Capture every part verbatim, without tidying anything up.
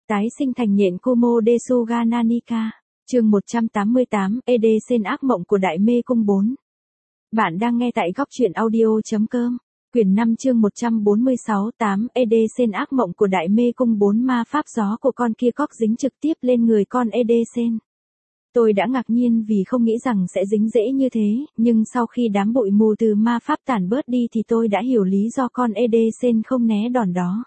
Tái sinh thành nhện Kumo Desuga Nanika. Chương một trăm tám mươi tám, Edesen ác mộng của Đại Mê Cung bốn. Bạn đang nghe tại góc truyện audio.com. Quyển năm chương một trăm bốn mươi sáu, tám, Edesen ác mộng của Đại Mê Cung bốn. Ma pháp gió của con kia cóc dính trực tiếp lên người con Edesen. Tôi đã ngạc nhiên vì không nghĩ rằng sẽ dính dễ như thế, nhưng sau khi đám bụi mù từ ma pháp tản bớt đi thì tôi đã hiểu lý do con Edesen không né đòn đó.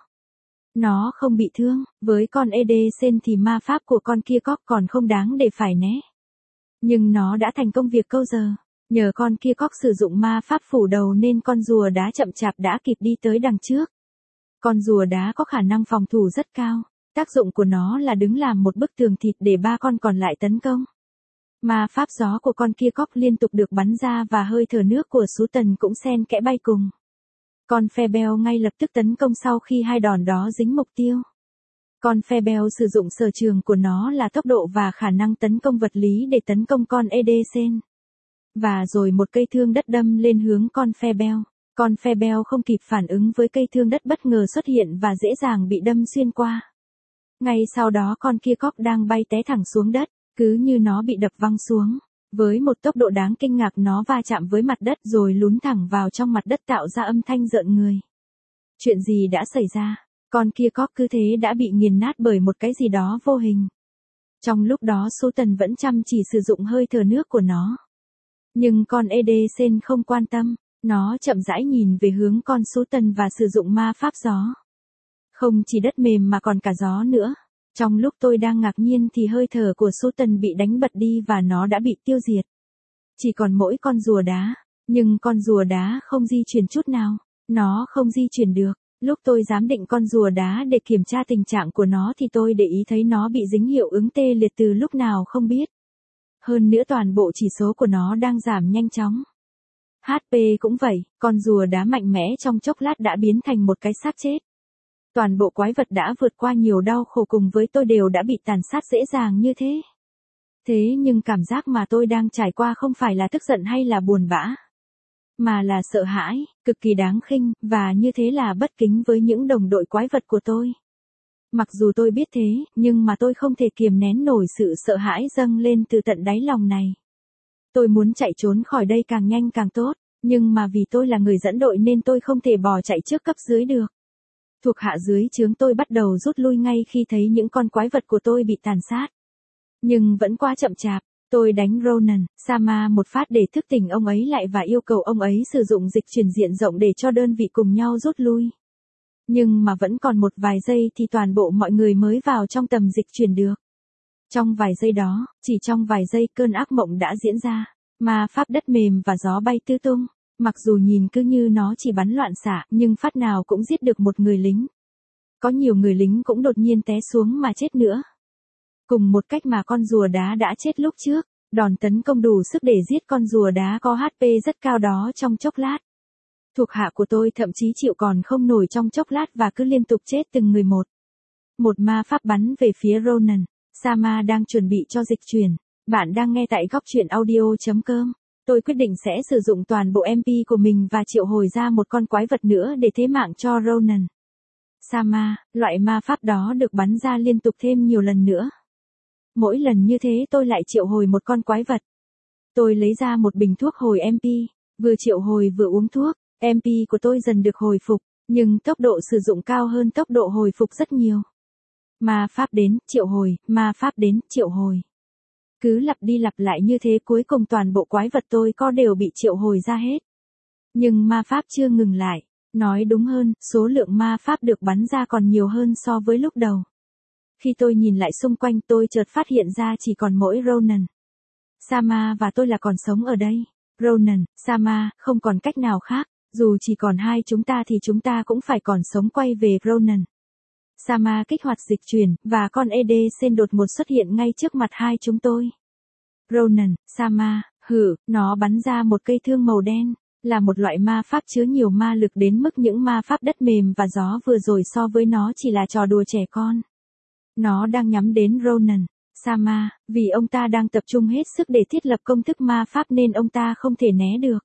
Nó không bị thương, với con Edesen thì ma pháp của con kia cóc còn không đáng để phải né. Nhưng nó đã thành công việc câu giờ. Nhờ con kia cóc sử dụng ma pháp phủ đầu nên con rùa đá chậm chạp đã kịp đi tới đằng trước. Con rùa đá có khả năng phòng thủ rất cao. Tác dụng của nó là đứng làm một bức tường thịt để ba con còn lại tấn công. Ma pháp gió của con kia cóc liên tục được bắn ra và hơi thở nước của Sú Tần cũng xen kẽ bay cùng. Con Febel ngay lập tức tấn công sau khi hai đòn đó dính mục tiêu. Con Febel sử dụng sở trường của nó là tốc độ và khả năng tấn công vật lý để tấn công con Edesen. Và rồi một cây thương đất đâm lên hướng con Febel. Con Febel không kịp phản ứng với cây thương đất bất ngờ xuất hiện và dễ dàng bị đâm xuyên qua. Ngay sau đó con kia cóc đang bay té thẳng xuống đất, cứ như nó bị đập văng xuống. Với một tốc độ đáng kinh ngạc nó va chạm với mặt đất rồi lún thẳng vào trong mặt đất tạo ra âm thanh rợn người. Chuyện gì đã xảy ra? Con kia cóc cứ thế đã bị nghiền nát bởi một cái gì đó vô hình. Trong lúc đó Sú Tần vẫn chăm chỉ sử dụng hơi thở nước của nó. Nhưng con Edesen không quan tâm, nó chậm rãi nhìn về hướng con Sú Tần và sử dụng ma pháp gió. Không chỉ đất mềm mà còn cả gió nữa. Trong lúc tôi đang ngạc nhiên thì hơi thở của Sú Tần bị đánh bật đi và nó đã bị tiêu diệt. Chỉ còn mỗi con rùa đá, nhưng con rùa đá không di chuyển chút nào, nó không di chuyển được. Lúc tôi giám định con rùa đá để kiểm tra tình trạng của nó thì tôi để ý thấy nó bị dính hiệu ứng tê liệt từ lúc nào không biết. Hơn nữa toàn bộ chỉ số của nó đang giảm nhanh chóng. hát pê cũng vậy, con rùa đá mạnh mẽ trong chốc lát đã biến thành một cái xác chết. Toàn bộ quái vật đã vượt qua nhiều đau khổ cùng với tôi đều đã bị tàn sát dễ dàng như thế. Thế nhưng cảm giác mà tôi đang trải qua không phải là tức giận hay là buồn bã, mà là sợ hãi, cực kỳ đáng khinh, và như thế là bất kính với những đồng đội quái vật của tôi. Mặc dù tôi biết thế, nhưng mà tôi không thể kiềm nén nổi sự sợ hãi dâng lên từ tận đáy lòng này. Tôi muốn chạy trốn khỏi đây càng nhanh càng tốt, nhưng mà vì tôi là người dẫn đội nên tôi không thể bò chạy trước cấp dưới được. Thuộc hạ dưới trướng tôi bắt đầu rút lui ngay khi thấy những con quái vật của tôi bị tàn sát. Nhưng vẫn quá chậm chạp, tôi đánh Ronan, Sama một phát để thức tỉnh ông ấy lại và yêu cầu ông ấy sử dụng dịch chuyển diện rộng để cho đơn vị cùng nhau rút lui. Nhưng mà vẫn còn một vài giây thì toàn bộ mọi người mới vào trong tầm dịch chuyển được. Trong vài giây đó, chỉ trong vài giây cơn ác mộng đã diễn ra. Ma pháp đất mềm và gió bay tứ tung. Mặc dù nhìn cứ như nó chỉ bắn loạn xạ, nhưng phát nào cũng giết được một người lính. Có nhiều người lính cũng đột nhiên té xuống mà chết nữa. Cùng một cách mà con rùa đá đã chết lúc trước, đòn tấn công đủ sức để giết con rùa đá có hát pê rất cao đó trong chốc lát. Thuộc hạ của tôi thậm chí chịu còn không nổi trong chốc lát và cứ liên tục chết từng người một. Một ma pháp bắn về phía Ronan. Sama đang chuẩn bị cho dịch chuyển. Bạn đang nghe tại góc truyện audio.com. Tôi quyết định sẽ sử dụng toàn bộ em pê của mình và triệu hồi ra một con quái vật nữa để thế mạng cho Ronan. Sama, loại ma pháp đó được bắn ra liên tục thêm nhiều lần nữa. Mỗi lần như thế tôi lại triệu hồi một con quái vật. Tôi lấy ra một bình thuốc hồi em pê, vừa triệu hồi vừa uống thuốc, em pê của tôi dần được hồi phục, nhưng tốc độ sử dụng cao hơn tốc độ hồi phục rất nhiều. Ma pháp đến, triệu hồi, ma pháp đến, triệu hồi. Cứ lặp đi lặp lại như thế cuối cùng toàn bộ quái vật tôi có đều bị triệu hồi ra hết. Nhưng ma pháp chưa ngừng lại. Nói đúng hơn, số lượng ma pháp được bắn ra còn nhiều hơn so với lúc đầu. Khi tôi nhìn lại xung quanh tôi chợt phát hiện ra chỉ còn mỗi Ronan. Sama và tôi là còn sống ở đây. Ronan, Sama, không còn cách nào khác. Dù chỉ còn hai chúng ta thì chúng ta cũng phải còn sống quay về Ronan. Sama kích hoạt dịch chuyển, và con Edesen đột ngột xuất hiện ngay trước mặt hai chúng tôi. Ronan, Sama, hử, nó bắn ra một cây thương màu đen, là một loại ma pháp chứa nhiều ma lực đến mức những ma pháp đất mềm và gió vừa rồi so với nó chỉ là trò đùa trẻ con. Nó đang nhắm đến Ronan, Sama, vì ông ta đang tập trung hết sức để thiết lập công thức ma pháp nên ông ta không thể né được.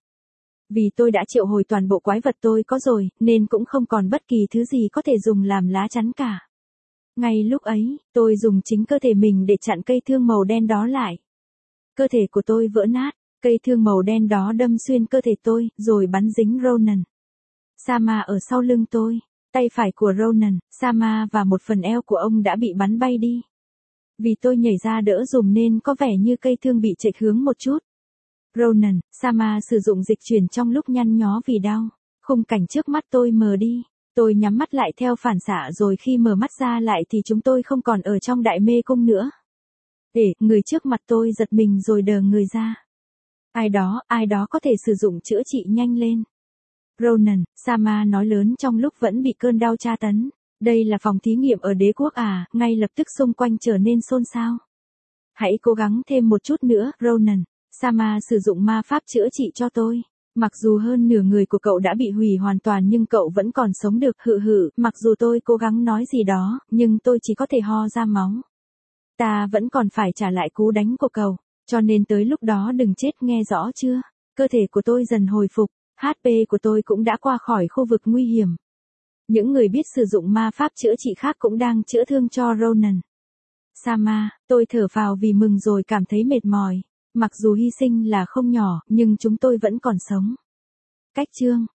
Vì tôi đã triệu hồi toàn bộ quái vật tôi có rồi, nên cũng không còn bất kỳ thứ gì có thể dùng làm lá chắn cả. Ngay lúc ấy, tôi dùng chính cơ thể mình để chặn cây thương màu đen đó lại. Cơ thể của tôi vỡ nát, cây thương màu đen đó đâm xuyên cơ thể tôi, rồi bắn dính Ronan Sama ở sau lưng tôi. Tay phải của Ronan Sama và một phần eo của ông đã bị bắn bay đi. Vì tôi nhảy ra đỡ dùm nên có vẻ như cây thương bị chệch hướng một chút. Ronan Sama sử dụng dịch chuyển trong lúc nhăn nhó vì đau. Khung cảnh trước mắt tôi mờ đi. Tôi nhắm mắt lại theo phản xạ rồi khi mở mắt ra lại thì chúng tôi không còn ở trong đại mê cung nữa. Để, người trước mặt tôi giật mình rồi đờ người ra. Ai đó, ai đó có thể sử dụng chữa trị nhanh lên. Ronan Sama nói lớn trong lúc vẫn bị cơn đau tra tấn. Đây là phòng thí nghiệm ở đế quốc à, ngay lập tức xung quanh trở nên xôn xao. Hãy cố gắng thêm một chút nữa, Ronan Sama sử dụng ma pháp chữa trị cho tôi. Mặc dù hơn nửa người của cậu đã bị hủy hoàn toàn nhưng cậu vẫn còn sống được, hự hự, mặc dù tôi cố gắng nói gì đó, nhưng tôi chỉ có thể ho ra máu. Ta vẫn còn phải trả lại cú đánh của cậu, cho nên tới lúc đó đừng chết, nghe rõ chưa? Cơ thể của tôi dần hồi phục, hát pê của tôi cũng đã qua khỏi khu vực nguy hiểm. Những người biết sử dụng ma pháp chữa trị khác cũng đang chữa thương cho Ronan Sama. Tôi thở phào vì mừng rồi cảm thấy mệt mỏi. Mặc dù hy sinh là không nhỏ, nhưng chúng tôi vẫn còn sống. Cách chương